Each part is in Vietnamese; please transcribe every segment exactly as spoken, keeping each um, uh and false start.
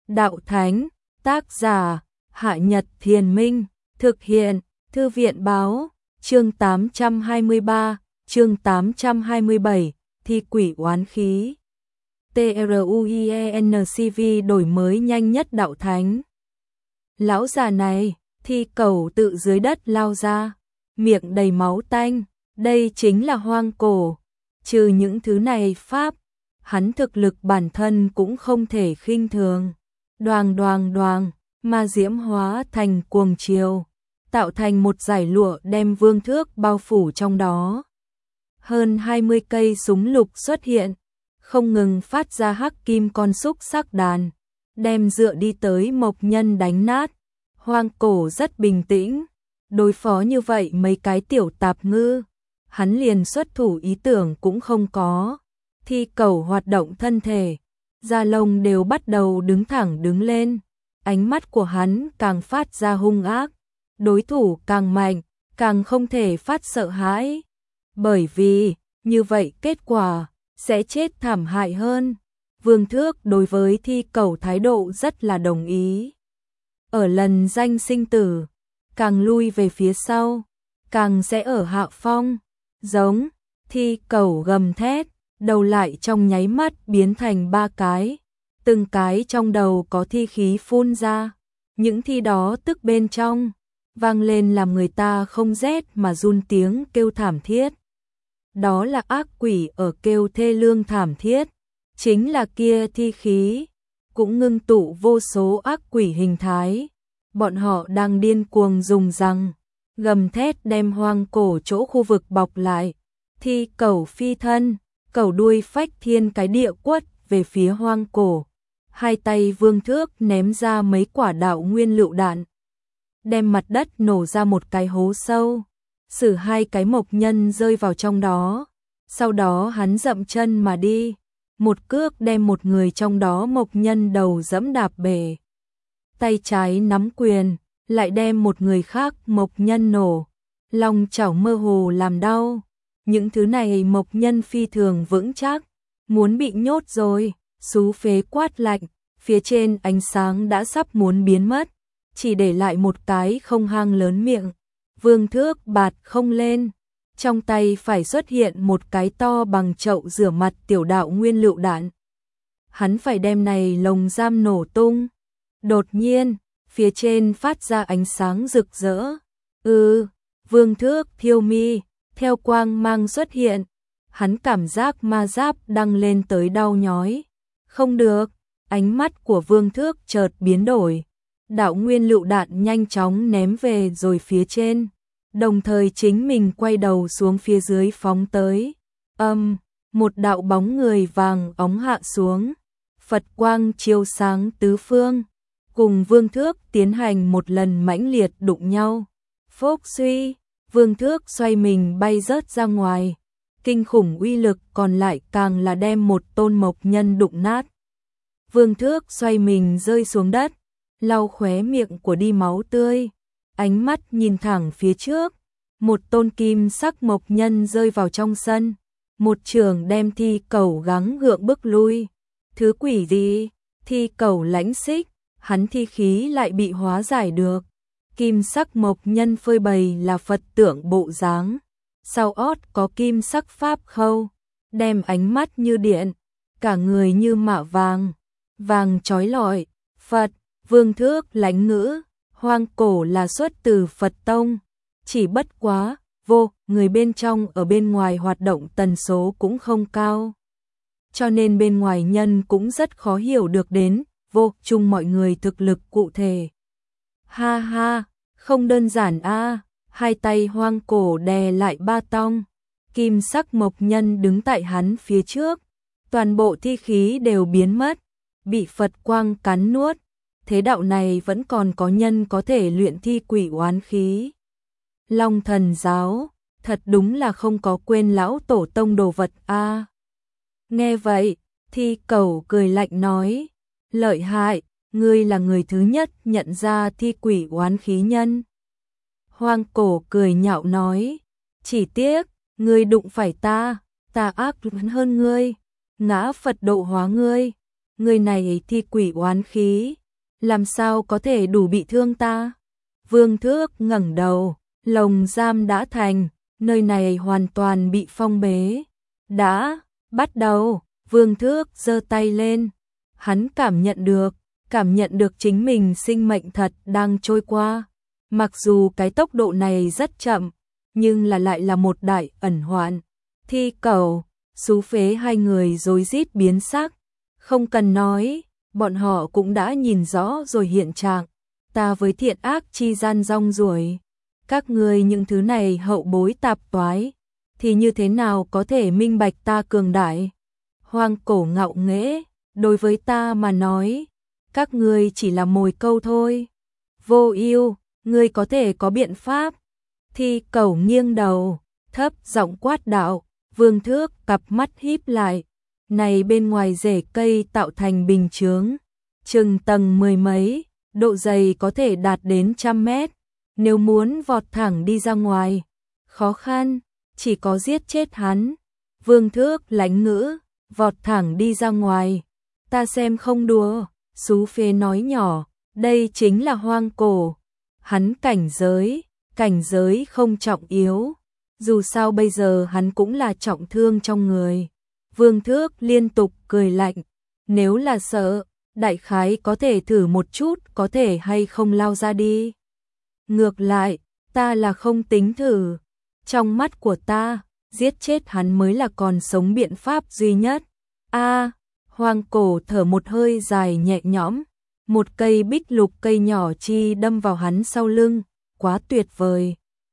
Đạo Thánh, tác giả, Hạ Nhật Thiền Minh, thực hiện, Thư viện Báo, chương tám trăm hai mươi ba, chương tám trăm hai mươi bảy, thi quỷ oán khí. TRUIENCV đổi mới nhanh nhất Đạo Thánh. Lão già này, thi cẩu tự dưới đất lao ra, miệng đầy máu tanh, đây chính là hoang cổ. Trừ những thứ này pháp, hắn thực lực bản thân cũng không thể khinh thường. Đoàng đoàng đoàng, ma diễm hóa thành cuồng chiều, tạo thành một dải lụa đem Vương Thước bao phủ trong đó. Hơn hai mươi cây súng lục xuất hiện, không ngừng phát ra hắc kim con xúc sắc đàn, đem dựa đi tới Mộc Nhân đánh nát. Hoang cổ rất bình tĩnh, đối phó như vậy mấy cái tiểu tạp ngư, hắn liền xuất thủ ý tưởng cũng không có. Thi cẩu hoạt động thân thể, da lông đều bắt đầu đứng thẳng đứng lên, ánh mắt của hắn càng phát ra hung ác, đối thủ càng mạnh, càng không thể phát sợ hãi, bởi vì như vậy kết quả sẽ chết thảm hại hơn. Vương Thước đối với thi cẩu thái độ rất là đồng ý. Ở lần danh sinh tử, càng lui về phía sau, càng sẽ ở hạ phong. Giống, thi cẩu gầm thét, đầu lại trong nháy mắt biến thành ba cái, từng cái trong đầu có thi khí phun ra, những thi đó tức bên trong, vang lên làm người ta không rét mà run tiếng kêu thảm thiết. Đó là ác quỷ ở kêu thê lương thảm thiết, chính là kia thi khí, cũng ngưng tụ vô số ác quỷ hình thái, bọn họ đang điên cuồng dùng răng, gầm thét đem hoang cổ chỗ khu vực bọc lại. Thi cẩu phi thân, cẩu đuôi phách thiên cái địa quất về phía hoang cổ, hai tay Vương Thước ném ra mấy quả đạo nguyên lựu đạn, đem mặt đất nổ ra một cái hố sâu, xử hai cái mộc nhân rơi vào trong đó, sau đó hắn dậm chân mà đi, một cước đem một người trong đó mộc nhân đầu dẫm đạp bể, tay trái nắm quyền, lại đem một người khác mộc nhân nổ, lòng chảo mơ hồ làm đau. Những thứ này mộc nhân phi thường vững chắc, muốn bị nhốt rồi. Xú phế quát lạnh, phía trên ánh sáng đã sắp muốn biến mất, chỉ để lại một cái không hang lớn miệng. Vương Thước bạt không lên, trong tay phải xuất hiện một cái to bằng chậu rửa mặt tiểu đạo nguyên lựu đạn. Hắn phải đem này lồng giam nổ tung. Đột nhiên, phía trên phát ra ánh sáng rực rỡ. Ừ, Vương Thước thiêu mi, theo quang mang xuất hiện, hắn cảm giác ma giáp đăng lên tới đau nhói. Không được, ánh mắt của Vương Thước chợt biến đổi, đạo nguyên lựu đạn nhanh chóng ném về rồi phía trên, đồng thời chính mình quay đầu xuống phía dưới phóng tới. Âm, um, một đạo bóng người vàng óng hạ xuống, Phật quang chiếu sáng tứ phương, cùng Vương Thước tiến hành một lần mãnh liệt đụng nhau. Phốc suy, Vương Thước xoay mình bay rớt ra ngoài, kinh khủng uy lực còn lại càng là đem một tôn mộc nhân đụng nát. Vương Thước xoay mình rơi xuống đất, lau khóe miệng của đi máu tươi, ánh mắt nhìn thẳng phía trước, một tôn kim sắc mộc nhân rơi vào trong sân, một trường đem thi cẩu gắng gượng bước lui. Thứ quỷ gì? Thi cẩu lãnh xích, hắn thi khí lại bị hóa giải được. Kim sắc mộc nhân phơi bày là Phật tượng bộ dáng, sau ót có kim sắc pháp khâu, đem ánh mắt như điện, cả người như mạ vàng, vàng chói lọi. Phật, Vương Thước lãnh ngữ, hoang cổ là xuất từ Phật tông, chỉ bất quá, vô, người bên trong ở bên ngoài hoạt động tần số cũng không cao. Cho nên bên ngoài nhân cũng rất khó hiểu được đến, vô, chung mọi người thực lực cụ thể. Ha ha, không đơn giản a. À. Hai tay hoang cổ đè lại ba tong, kim sắc mộc nhân đứng tại hắn phía trước, toàn bộ thi khí đều biến mất, bị Phật quang cắn nuốt. Thế đạo này vẫn còn có nhân có thể luyện thi quỷ oán khí. Long Thần giáo, thật đúng là không có quên lão tổ tông đồ vật a. À. Nghe vậy, thi cẩu cười lạnh nói, lợi hại, ngươi là người thứ nhất nhận ra thi quỷ oán khí nhân. Hoang cổ cười nhạo nói, chỉ tiếc, ngươi đụng phải ta, ta ác hơn ngươi, ngã Phật độ hóa ngươi, người này thi quỷ oán khí, làm sao có thể đủ bị thương ta? Vương Thước ngẩng đầu, lồng giam đã thành, nơi này hoàn toàn bị phong bế. Đã, bắt đầu, Vương Thước giơ tay lên, hắn cảm nhận được, cảm nhận được chính mình sinh mệnh thật đang trôi qua. Mặc dù cái tốc độ này rất chậm, nhưng là lại là một đại ẩn hoạn. Thi Cẩu, Sú Phế hai người rối rít biến sắc, không cần nói, bọn họ cũng đã nhìn rõ rồi hiện trạng. Ta với thiện ác chi gian rong ruổi, các ngươi những thứ này hậu bối tạp toái, thì như thế nào có thể minh bạch ta cường đại? Hoang Cổ ngạo nghễ, đối với ta mà nói, các ngươi chỉ là mồi câu thôi. Vô Ưu, ngươi có thể có biện pháp. Thi Cẩu nghiêng đầu, thấp giọng quát đạo. Vương Thước cặp mắt híp lại, này bên ngoài rễ cây tạo thành bình chướng, chừng tầng mười mấy, độ dày có thể đạt đến trăm mét. Nếu muốn vọt thẳng đi ra ngoài, khó khăn, chỉ có giết chết hắn. Vương Thước lãnh ngữ, vọt thẳng đi ra ngoài, ta xem không đùa. Sú Phế nói nhỏ, đây chính là hoang cổ. Hắn cảnh giới, cảnh giới không trọng yếu. Dù sao bây giờ hắn cũng là trọng thương trong người. Vương Thước liên tục cười lạnh, nếu là sợ, đại khái có thể thử một chút có thể hay không lao ra đi. Ngược lại, ta là không tính thử. Trong mắt của ta, giết chết hắn mới là còn sống biện pháp duy nhất. A, Hoang Cổ thở một hơi dài nhẹ nhõm, một cây bích lục cây nhỏ chi đâm vào hắn sau lưng, quá tuyệt vời.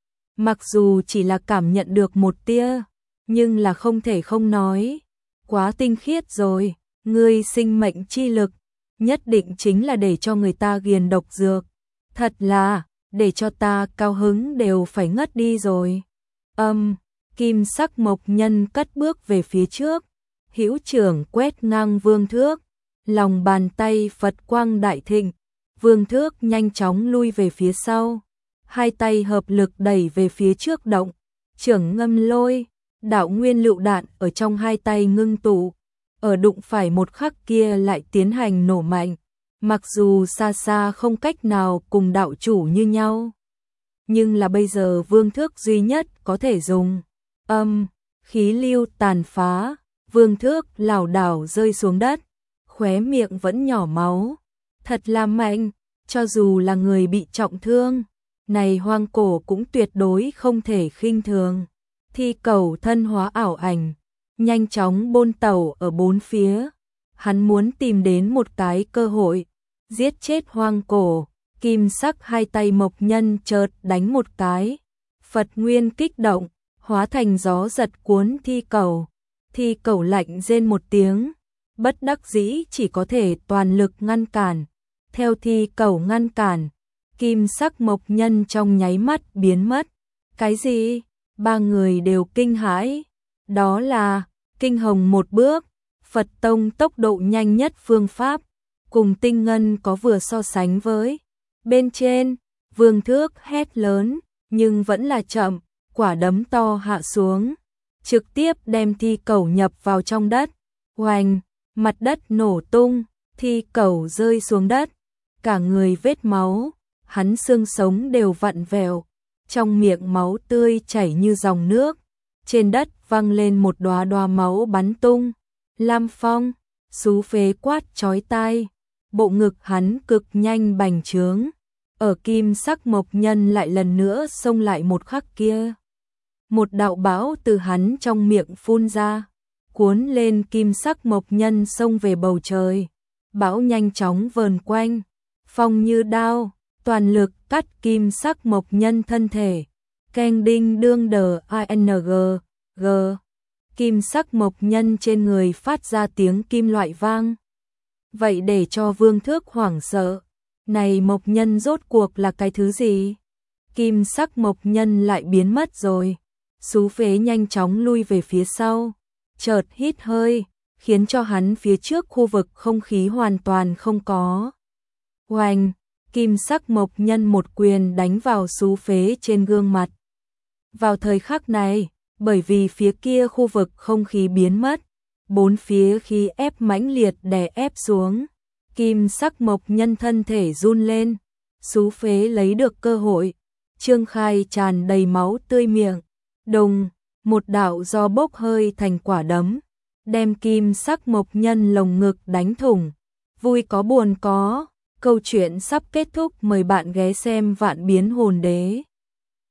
Mặc dù chỉ là cảm nhận được một tia, nhưng là không thể không nói, quá tinh khiết rồi, ngươi sinh mệnh chi lực, nhất định chính là để cho người ta ghiền độc dược, thật là, để cho ta cao hứng đều phải ngất đi rồi. Âm, kim sắc mộc nhân cất bước về phía trước, hữu trưởng quét ngang Vương Thước, lòng bàn tay Phật quang đại thịnh, Vương Thước nhanh chóng lui về phía sau. Hai tay hợp lực đẩy về phía trước động, trưởng ngâm lôi, đạo nguyên lựu đạn ở trong hai tay ngưng tụ, ở đụng phải một khắc kia lại tiến hành nổ mạnh, mặc dù xa xa không cách nào cùng đạo chủ như nhau. Nhưng là bây giờ Vương Thước duy nhất có thể dùng, âm, khí lưu tàn phá, Vương Thước lảo đảo rơi xuống đất, khóe miệng vẫn nhỏ máu, thật là mạnh, cho dù là người bị trọng thương. Này hoang cổ cũng tuyệt đối không thể khinh thường. Thi Cẩu thân hóa ảo ảnh, nhanh chóng bôn tẩu ở bốn phía. Hắn muốn tìm đến một cái cơ hội, giết chết hoang cổ. Kim sắc hai tay mộc nhân chợt đánh một cái. Phật nguyên kích động, hóa thành gió giật cuốn Thi Cẩu. Thi Cẩu lạnh rên một tiếng, bất đắc dĩ chỉ có thể toàn lực ngăn cản. Theo Thi Cẩu ngăn cản, kim sắc mộc nhân trong nháy mắt biến mất. Cái gì? Ba người đều kinh hãi. Đó là kinh hồng một bước, Phật tông tốc độ nhanh nhất phương pháp, cùng tinh ngân có vừa so sánh với. Bên trên, Vương Thước hét lớn, nhưng vẫn là chậm, quả đấm to hạ xuống, trực tiếp đem Thi Cẩu nhập vào trong đất. Oành, mặt đất nổ tung, Thi Cẩu rơi xuống đất, cả người vết máu. Hắn xương sống đều vặn vẹo, trong miệng máu tươi chảy như dòng nước, trên đất văng lên một đóa đóa máu bắn tung. Lam Phong, Sú Phế quát chói tai, bộ ngực hắn cực nhanh bành trướng, ở kim sắc mộc nhân lại lần nữa xông lại một khắc kia. Một đạo bão từ hắn trong miệng phun ra, cuốn lên kim sắc mộc nhân xông về bầu trời, bão nhanh chóng vờn quanh, phong như đao. Toàn lực cắt kim sắc mộc nhân thân thể, keng đinh đương đờ ing g, kim sắc mộc nhân trên người phát ra tiếng kim loại vang. Vậy để cho Vương Thước hoảng sợ, này mộc nhân rốt cuộc là cái thứ gì? Kim sắc mộc nhân lại biến mất rồi. Sú Phế nhanh chóng lui về phía sau, chợt hít hơi, khiến cho hắn phía trước khu vực không khí hoàn toàn không có. Oanh! Kim sắc mộc nhân một quyền đánh vào Sú Phế trên gương mặt. Vào thời khắc này, bởi vì phía kia khu vực không khí biến mất, bốn phía khí ép mãnh liệt đè ép xuống, kim sắc mộc nhân thân thể run lên, xú phế lấy được cơ hội, trương khai tràn đầy máu tươi miệng, đùng, một đạo do bốc hơi thành quả đấm, đem kim sắc mộc nhân lồng ngực đánh thủng, vui có buồn có, câu chuyện sắp kết thúc, mời bạn ghé xem Vạn Biến Hồn Đế.